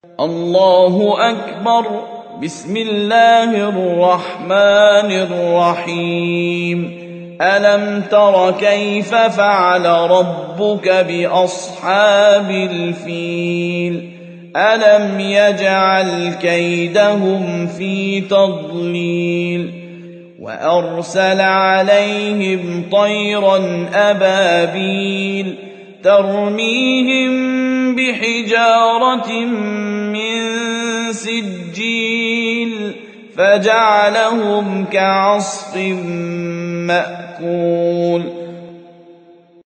الله أكبر. بسم الله الرحمن الرحيم. ألم تر كيف فعل ربك بأصحاب الفيل ألم يجعل كيدهم في تضليل وأرسل عليهم طيرا أبابيل ترميهم بحجارة من سجيل فجعلهم كعصف مأكول